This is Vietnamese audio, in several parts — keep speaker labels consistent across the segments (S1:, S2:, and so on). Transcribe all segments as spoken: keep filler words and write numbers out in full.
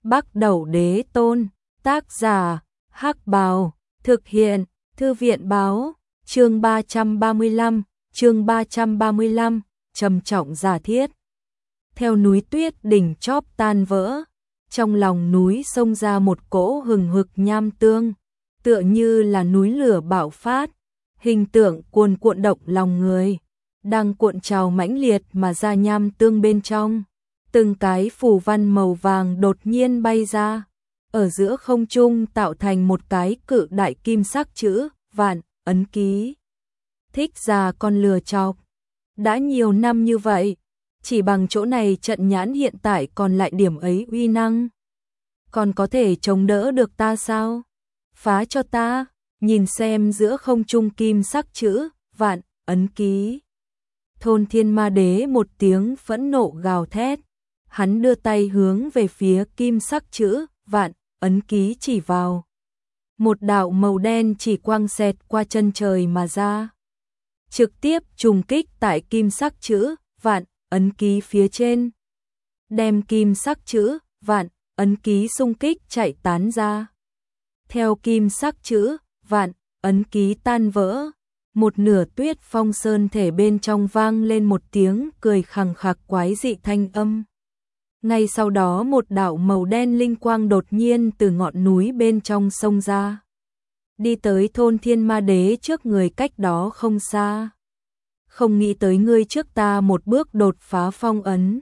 S1: Bắc Đẩu Đế Tôn, tác giả, Hắc Bào, thực hiện, Thư viện báo, chương ba trăm ba mươi lăm, chương ba trăm ba mươi lăm, trầm trọng giả thiết. Theo núi tuyết đỉnh chóp tan vỡ, trong lòng núi xông ra một cỗ hừng hực nham tương, tựa như là núi lửa bạo phát, hình tượng cuồn cuộn động lòng người, đang cuộn trào mãnh liệt mà ra nham tương bên trong. Từng cái phù văn màu vàng đột nhiên bay ra, ở giữa không trung tạo thành một cái cự đại kim sắc chữ vạn ấn ký. Thích ra con lừa chọc. Đã nhiều năm như vậy, chỉ bằng chỗ này trận nhãn hiện tại còn lại điểm ấy uy năng. Còn có thể chống đỡ được ta sao? Phá cho ta, nhìn xem giữa không trung kim sắc chữ vạn ấn ký. Thôn Thiên Ma Đế một tiếng phẫn nộ gào thét. Hắn đưa tay hướng về phía kim sắc chữ vạn ấn ký chỉ vào. Một đạo màu đen chỉ quang xẹt qua chân trời mà ra, trực tiếp trùng kích tại kim sắc chữ vạn ấn ký phía trên, đem kim sắc chữ vạn ấn ký xung kích chạy tán ra. Theo kim sắc chữ vạn ấn ký tan vỡ, một nửa Tuyết Phong Sơn thể bên trong vang lên một tiếng cười khằng khặc quái dị thanh âm. Ngay sau đó một đạo màu đen linh quang đột nhiên từ ngọn núi bên trong xông ra, đi tới Thôn Thiên Ma Đế trước người cách đó không xa. Không nghĩ tới ngươi trước ta một bước đột phá phong ấn.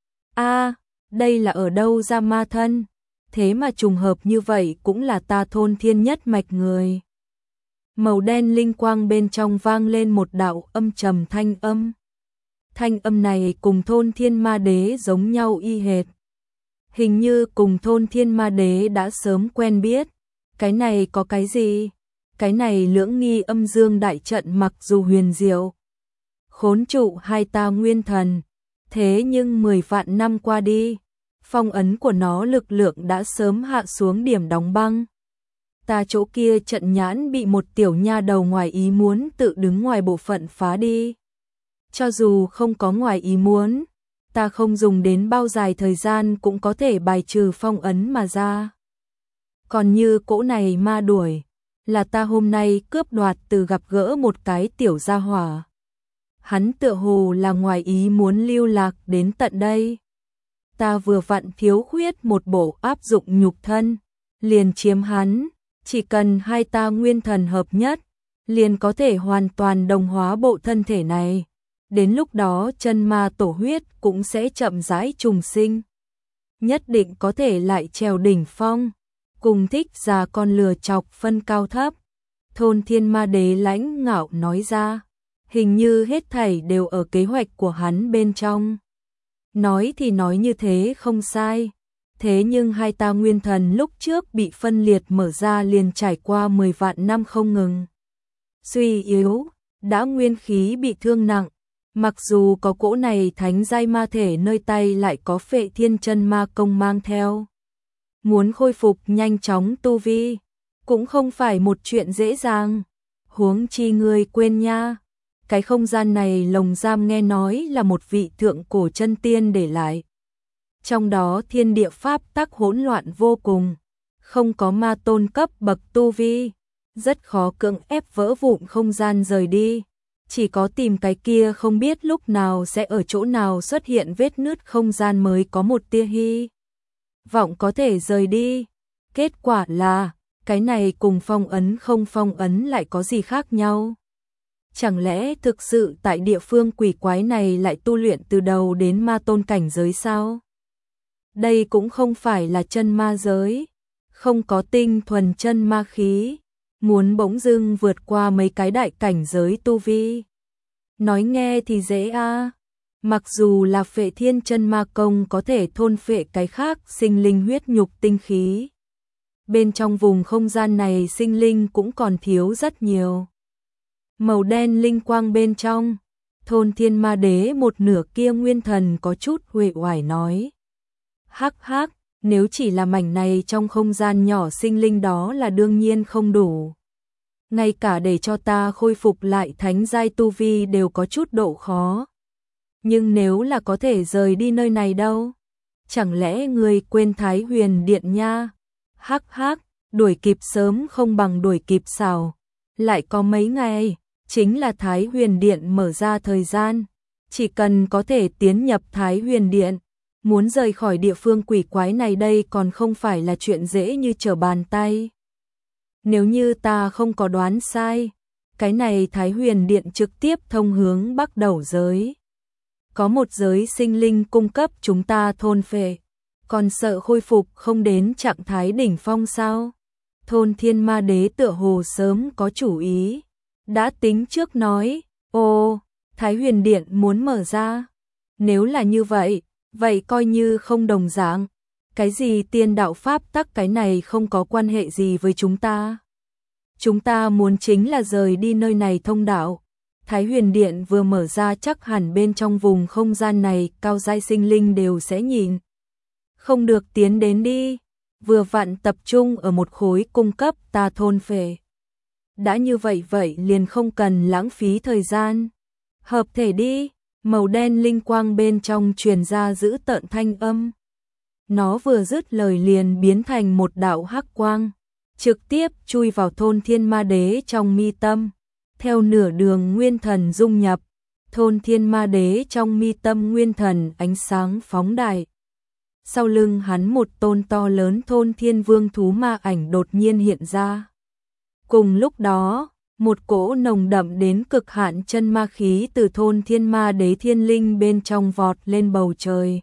S1: A, đây là ở đâu ra ma thân? Thế mà trùng hợp như vậy cũng là ta Thôn Thiên nhất mạch người. Màu đen linh quang bên trong vang lên một đạo âm trầm thanh âm. Thanh âm này cùng Thôn Thiên Ma Đế giống nhau y hệt. Hình như cùng Thôn Thiên Ma Đế đã sớm quen biết. Cái này có cái gì? Cái này lưỡng nghi âm dương đại trận mặc dù huyền diệu, khốn trụ hai ta nguyên thần, thế nhưng mười vạn năm qua đi, phong ấn của nó lực lượng đã sớm hạ xuống điểm đóng băng. Ta chỗ kia trận nhãn bị một tiểu nha đầu ngoài ý muốn tự đứng ngoài bộ phận phá đi. Cho dù không có ngoài ý muốn, ta không dùng đến bao dài thời gian cũng có thể bài trừ phong ấn mà ra. Còn như cỗ này ma đuổi, là ta hôm nay cướp đoạt từ gặp gỡ một cái tiểu gia hỏa. Hắn tựa hồ là ngoài ý muốn lưu lạc đến tận đây. Ta vừa vặn thiếu khuyết một bộ áp dụng nhục thân, liền chiếm hắn, chỉ cần hai ta nguyên thần hợp nhất, liền có thể hoàn toàn đồng hóa bộ thân thể này. Đến lúc đó chân ma tổ huyết cũng sẽ chậm rãi trùng sinh, nhất định có thể lại trèo đỉnh phong, cùng Thích ra con lừa chọc phân cao thấp. Thôn Thiên Ma Đế lãnh ngạo nói ra, hình như hết thảy đều ở kế hoạch của hắn bên trong. Nói thì nói như thế không sai, thế nhưng hai ta nguyên thần lúc trước bị phân liệt mở ra liền trải qua mười vạn năm không ngừng. Suy yếu, đã nguyên khí bị thương nặng. Mặc dù có cỗ này thánh giai ma thể nơi tay lại có Phệ Thiên chân ma công mang theo. Muốn khôi phục nhanh chóng tu vi, cũng không phải một chuyện dễ dàng. Huống chi ngươi quên nha, cái không gian này lồng giam nghe nói là một vị thượng cổ chân tiên để lại. Trong đó thiên địa pháp tắc hỗn loạn vô cùng, không có ma tôn cấp bậc tu vi, rất khó cưỡng ép vỡ vụn không gian rời đi. Chỉ có tìm cái kia không biết lúc nào sẽ ở chỗ nào xuất hiện vết nứt không gian mới có một tia hy vọng có thể rời đi. Kết quả là, cái này cùng phong ấn không phong ấn lại có gì khác nhau? Chẳng lẽ thực sự tại địa phương quỷ quái này lại tu luyện từ đầu đến ma tôn cảnh giới sao? Đây cũng không phải là chân ma giới, không có tinh thuần chân ma khí. Muốn bỗng dưng vượt qua mấy cái đại cảnh giới tu vi. Nói nghe thì dễ a, à. Mặc dù là Phệ Thiên chân ma công có thể thôn phệ cái khác sinh linh huyết nhục tinh khí. Bên trong vùng không gian này sinh linh cũng còn thiếu rất nhiều. Màu đen linh quang bên trong, Thôn Thiên Ma Đế một nửa kia nguyên thần có chút uể oải nói. Hắc hắc. Nếu chỉ là mảnh này trong không gian nhỏ sinh linh đó là đương nhiên không đủ. Ngay cả để cho ta khôi phục lại thánh giai tu vi đều có chút độ khó. Nhưng nếu là có thể rời đi nơi này đâu? chẳng lẽ ngươi quên Thái Huyền Điện nha? Hắc hắc, đuổi kịp sớm không bằng đuổi kịp sao? Lại có mấy ngày, chính là Thái Huyền Điện mở ra thời gian, chỉ cần có thể tiến nhập Thái Huyền Điện, muốn rời khỏi địa phương quỷ quái này đây còn không phải là chuyện dễ như trở bàn tay. Nếu như ta không có đoán sai, cái này Thái Huyền Điện trực tiếp thông hướng Bắc Đầu giới. Có một giới sinh linh cung cấp chúng ta thôn phệ, còn sợ khôi phục không đến trạng thái đỉnh phong sao? Thôn Thiên Ma Đế tựa hồ sớm có chủ ý, đã tính trước nói, ô, Thái Huyền Điện muốn mở ra. Nếu là như vậy, vậy coi như không đồng dạng. Cái gì tiên đạo pháp tắc cái này không có quan hệ gì với chúng ta. Chúng ta muốn chính là rời đi nơi này thông đạo. Thái Huyền Điện vừa mở ra chắc hẳn bên trong vùng không gian này cao giai sinh linh đều sẽ nhìn. Không được tiến đến đi. Vừa vặn tập trung ở một khối cung cấp ta thôn phệ. Đã như vậy vậy liền không cần lãng phí thời gian. Hợp thể đi, màu đen linh quang bên trong truyền ra giữ tợn thanh âm. Nó vừa dứt lời liền biến thành một đạo hắc quang, trực tiếp chui vào thôn Thiên Ma Đế trong mi tâm. Theo nửa đường nguyên thần dung nhập, thôn Thiên Ma Đế trong mi tâm nguyên thần ánh sáng phóng đại. Sau lưng hắn một tôn to lớn thôn thiên vương thú ma ảnh đột nhiên hiện ra. Cùng lúc đó, một cỗ nồng đậm đến cực hạn chân ma khí từ thôn Thiên Ma Đế thiên linh bên trong vọt lên bầu trời.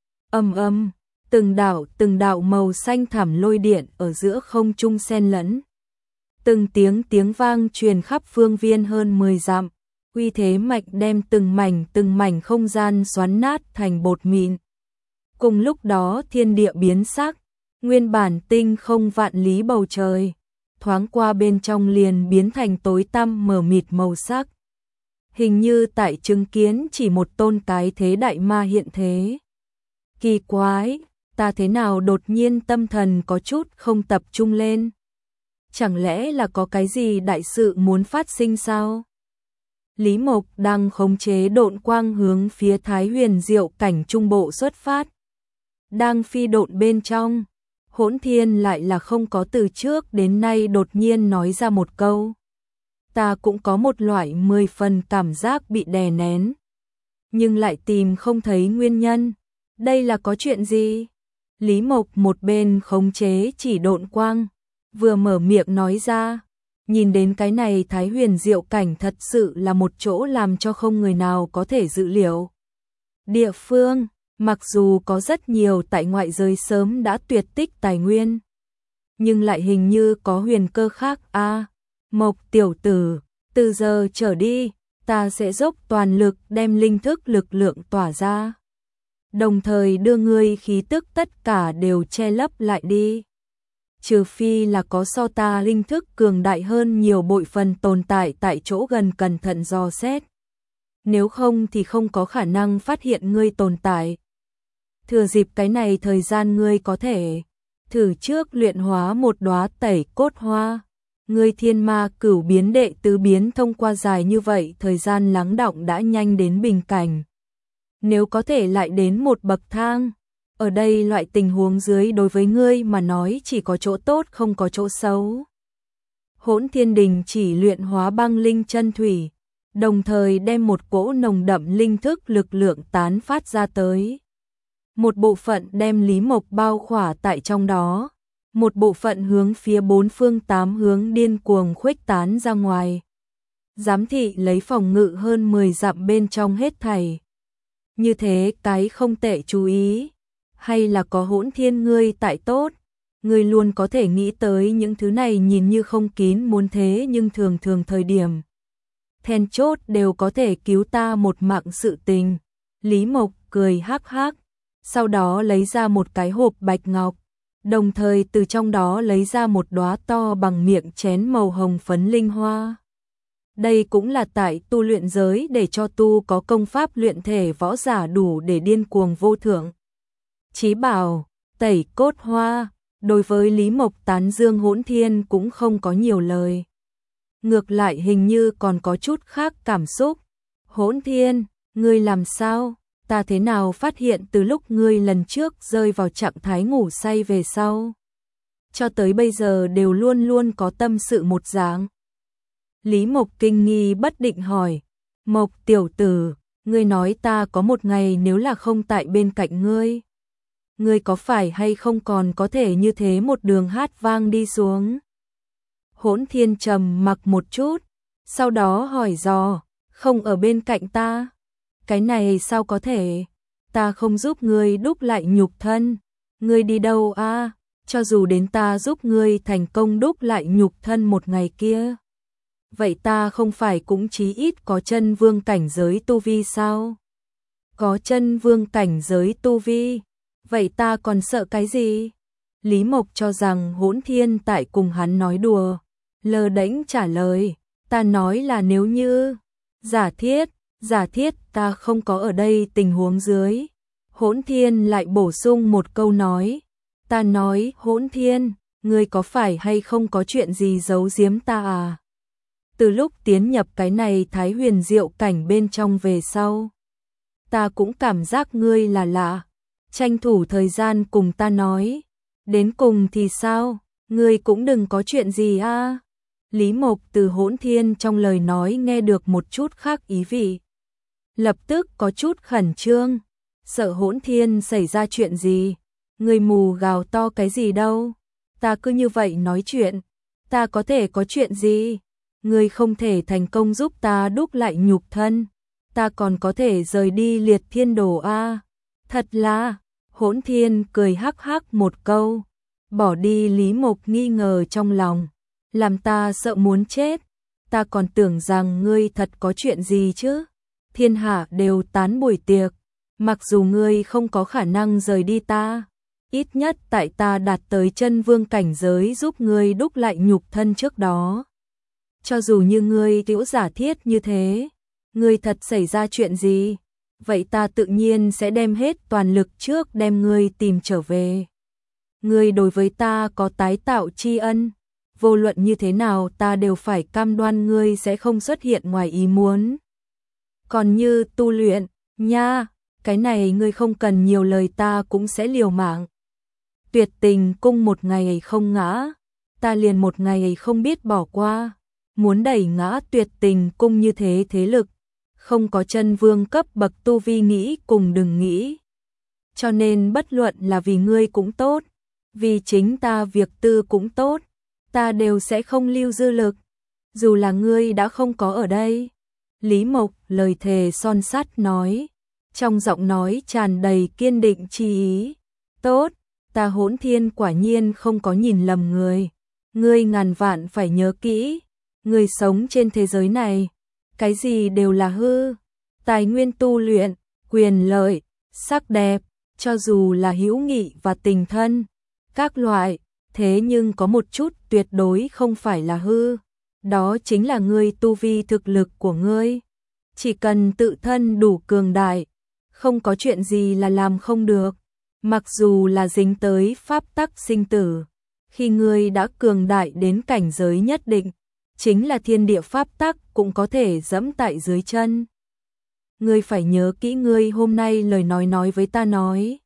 S1: Ầm ầm, từng đạo từng đạo màu xanh thẳm lôi điện ở giữa không trung xen lẫn. Từng tiếng tiếng vang truyền khắp phương viên hơn mười dặm, uy thế mạnh đem từng mảnh từng mảnh không gian xoắn nát thành bột mịn. Cùng lúc đó thiên địa biến sắc, nguyên bản tinh không vạn lý bầu trời, thoáng qua bên trong liền biến thành tối tăm mờ mịt màu sắc. Hình như tại chứng kiến chỉ một tôn cái thế đại ma hiện thế. Kỳ quái, ta thế nào đột nhiên tâm thần có chút không tập trung lên? Chẳng lẽ là có cái gì đại sự muốn phát sinh sao? Lý Mộc đang khống chế độn quang hướng phía Thái Huyền Diệu cảnh trung bộ xuất phát. Đang phi độn bên trong, Hỗn Thiên lại là không có từ trước đến nay đột nhiên nói ra một câu. Ta cũng có một loại mười phần cảm giác bị đè nén, nhưng lại tìm không thấy nguyên nhân. Đây là có chuyện gì? Lý Mộc một bên khống chế chỉ độn quang, vừa mở miệng nói ra. Nhìn đến cái này Thái Huyền Diệu cảnh thật sự là một chỗ làm cho không người nào có thể dự liệu. Địa phương, mặc dù có rất nhiều tại ngoại giới sớm đã tuyệt tích tài nguyên, nhưng lại hình như có huyền cơ khác a. À, Mộc tiểu tử, từ giờ trở đi, ta sẽ dốc toàn lực đem linh thức lực lượng tỏa ra, đồng thời đưa ngươi khí tức tất cả đều che lấp lại đi. Trừ phi là có so ta linh thức cường đại hơn nhiều bội phần tồn tại tại chỗ gần cẩn thận dò xét. Nếu không thì không có khả năng phát hiện ngươi tồn tại. Thừa dịp cái này thời gian ngươi có thể thử trước luyện hóa một đóa tẩy cốt hoa. Ngươi thiên ma cửu biến đệ tứ biến thông qua dài như vậy thời gian lắng đọng đã nhanh đến bình cảnh. Nếu có thể lại đến một bậc thang, ở đây loại tình huống dưới đối với ngươi mà nói chỉ có chỗ tốt không có chỗ xấu. Hỗn Thiên Đình chỉ luyện hóa băng linh chân thủy, đồng thời đem một cỗ nồng đậm linh thức lực lượng tán phát ra tới. Một bộ phận đem Lý Mộc bao khỏa tại trong đó, một bộ phận hướng phía bốn phương tám hướng điên cuồng khuếch tán ra ngoài. Giám thị lấy phòng ngự hơn mười dặm bên trong hết thảy. Như thế cái không tệ chú ý. Hay là có Hỗn Thiên ngươi tại tốt, ngươi luôn có thể nghĩ tới những thứ này nhìn như không kín muốn thế nhưng thường thường thời điểm then chốt đều có thể cứu ta một mạng sự tình. Lý Mộc cười hắc hắc, sau đó lấy ra một cái hộp bạch ngọc, đồng thời từ trong đó lấy ra một đóa to bằng miệng chén màu hồng phấn linh hoa. Đây cũng là tại tu luyện giới để cho tu có công pháp luyện thể võ giả đủ để điên cuồng vô thượng. Chí bảo, tẩy cốt hoa, đối với Lý Mộc tán dương Hỗn Thiên cũng không có nhiều lời. Ngược lại hình như còn có chút khác cảm xúc. Hỗn Thiên, ngươi làm sao? ta thế nào phát hiện từ lúc ngươi lần trước rơi vào trạng thái ngủ say về sau, cho tới bây giờ đều luôn luôn có tâm sự một dáng. Lý Mộc kinh nghi bất định hỏi, Mộc tiểu tử, ngươi nói ta có một ngày nếu là không tại bên cạnh ngươi, ngươi có phải hay không còn có thể như thế một đường hát vang đi xuống? Hỗn Thiên trầm mặc một chút, sau đó hỏi dò, không ở bên cạnh ta? Cái này sao có thể? Ta không giúp ngươi đúc lại nhục thân. Ngươi đi đâu a? Cho dù đến ta giúp ngươi thành công đúc lại nhục thân một ngày kia, vậy ta không phải cũng chí ít có chân vương cảnh giới tu vi sao? Có chân vương cảnh giới tu vi, vậy ta còn sợ cái gì? Lý Mộc cho rằng Hỗn Thiên tại cùng hắn nói đùa, lơ đễnh trả lời, ta nói là nếu như, giả thiết, giả thiết ta không có ở đây tình huống dưới. Hỗn Thiên lại bổ sung một câu nói, ta nói Hỗn Thiên, ngươi có phải hay không có chuyện gì giấu giếm ta à? Từ lúc tiến nhập cái này Thái Huyền Diệu cảnh bên trong về sau, ta cũng cảm giác ngươi là lạ, tranh thủ thời gian cùng ta nói, đến cùng thì sao, ngươi cũng đừng có chuyện gì a. Lý Mộc từ Hỗn Thiên trong lời nói nghe được một chút khác ý vị, lập tức có chút khẩn trương, sợ Hỗn Thiên xảy ra chuyện gì. Ngươi mù gào to cái gì đâu, ta cứ như vậy nói chuyện, ta có thể có chuyện gì? Ngươi không thể thành công giúp ta đúc lại nhục thân, ta còn có thể rời đi Liệt Thiên Đồ a. Thật là, Hỗn Thiên cười hắc hắc một câu, bỏ đi Lý Mộc nghi ngờ trong lòng, làm ta sợ muốn chết, ta còn tưởng rằng ngươi thật có chuyện gì chứ. Thiên hạ đều tán buổi tiệc, mặc dù ngươi không có khả năng rời đi ta, ít nhất tại ta đạt tới chân vương cảnh giới giúp ngươi đúc lại nhục thân trước đó. Cho dù như ngươi tiểu giả thiết như thế, ngươi thật xảy ra chuyện gì, vậy ta tự nhiên sẽ đem hết toàn lực trước đem ngươi tìm trở về. Ngươi đối với ta có tái tạo tri ân, vô luận như thế nào ta đều phải cam đoan ngươi sẽ không xuất hiện ngoài ý muốn. Còn như tu luyện, nha, cái này ngươi không cần nhiều lời ta cũng sẽ liều mạng. Tuyệt Tình cung một ngày ấy không ngã, ta liền một ngày ấy không biết bỏ qua. Muốn đẩy ngã Tuyệt Tình cung như thế thế lực, không có chân vương cấp bậc tu vi nghĩ cùng đừng nghĩ. Cho nên bất luận là vì ngươi cũng tốt, vì chính ta việc tư cũng tốt, ta đều sẽ không lưu dư lực, dù là ngươi đã không có ở đây. Lý Mộc lời thề son sắt nói, trong giọng nói tràn đầy kiên định chi ý. Tốt, ta Hỗn Thiên quả nhiên không có nhìn lầm người. Ngươi ngàn vạn phải nhớ kỹ, người sống trên thế giới này, cái gì đều là hư, tài nguyên tu luyện, quyền lợi, sắc đẹp, cho dù là hữu nghị và tình thân, các loại, thế nhưng có một chút tuyệt đối không phải là hư, đó chính là ngươi tu vi thực lực của ngươi. Chỉ cần tự thân đủ cường đại, không có chuyện gì là làm không được, mặc dù là dính tới pháp tắc sinh tử, khi ngươi đã cường đại đến cảnh giới nhất định, chính là thiên địa pháp tắc cũng có thể dẫm tại dưới chân. Ngươi phải nhớ kỹ ngươi hôm nay lời nói nói với ta nói.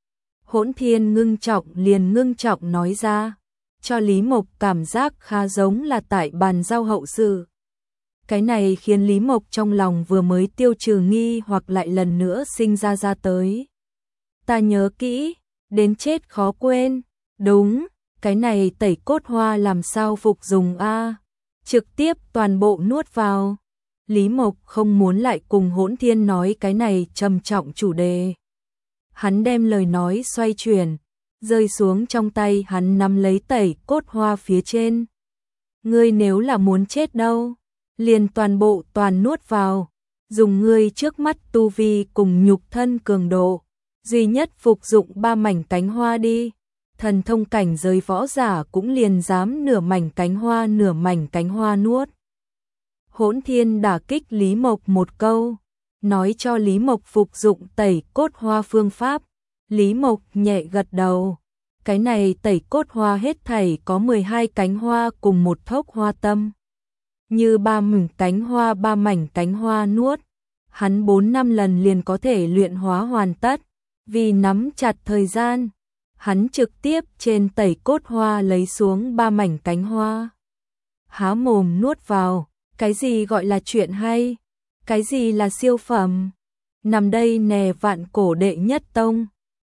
S1: Hỗn Thiên ngưng trọng liền ngưng trọng nói ra, cho Lý Mộc cảm giác khá giống là tại bàn giao hậu sự. Cái này khiến Lý Mộc trong lòng vừa mới tiêu trừ nghi hoặc lại lần nữa sinh ra ra tới. Ta nhớ kỹ, đến chết khó quên, đúng, cái này tẩy cốt hoa làm sao phục dùng a? Trực tiếp toàn bộ nuốt vào. Lý Mộc không muốn lại cùng Hỗn Thiên nói cái này trầm trọng chủ đề. Hắn đem lời nói xoay chuyển, rơi xuống trong tay hắn nắm lấy tẩy cốt hoa phía trên. Ngươi nếu là muốn chết đâu, liền toàn bộ toàn nuốt vào, dùng ngươi trước mắt tu vi cùng nhục thân cường độ, duy nhất phục dụng ba mảnh cánh hoa đi. Thần thông cảnh giới võ giả cũng liền dám nửa mảnh cánh hoa nửa mảnh cánh hoa nuốt. Hỗn Thiên đả kích Lý Mộc một câu, nói cho Lý Mộc phục dụng tẩy cốt hoa phương pháp. Lý Mộc nhẹ gật đầu, cái này tẩy cốt hoa hết thảy có mười hai cánh hoa cùng một thốc hoa tâm. Như ba mảnh cánh hoa ba mảnh cánh hoa nuốt, hắn bốn năm lần liền có thể luyện hóa hoàn tất. Vì nắm chặt thời gian, hắn trực tiếp trên tẩy cốt hoa lấy xuống ba mảnh cánh hoa. Há mồm nuốt vào, cái gì gọi là chuyện hay? Cái gì là siêu phẩm? Nằm đây nè vạn cổ đệ nhất tông,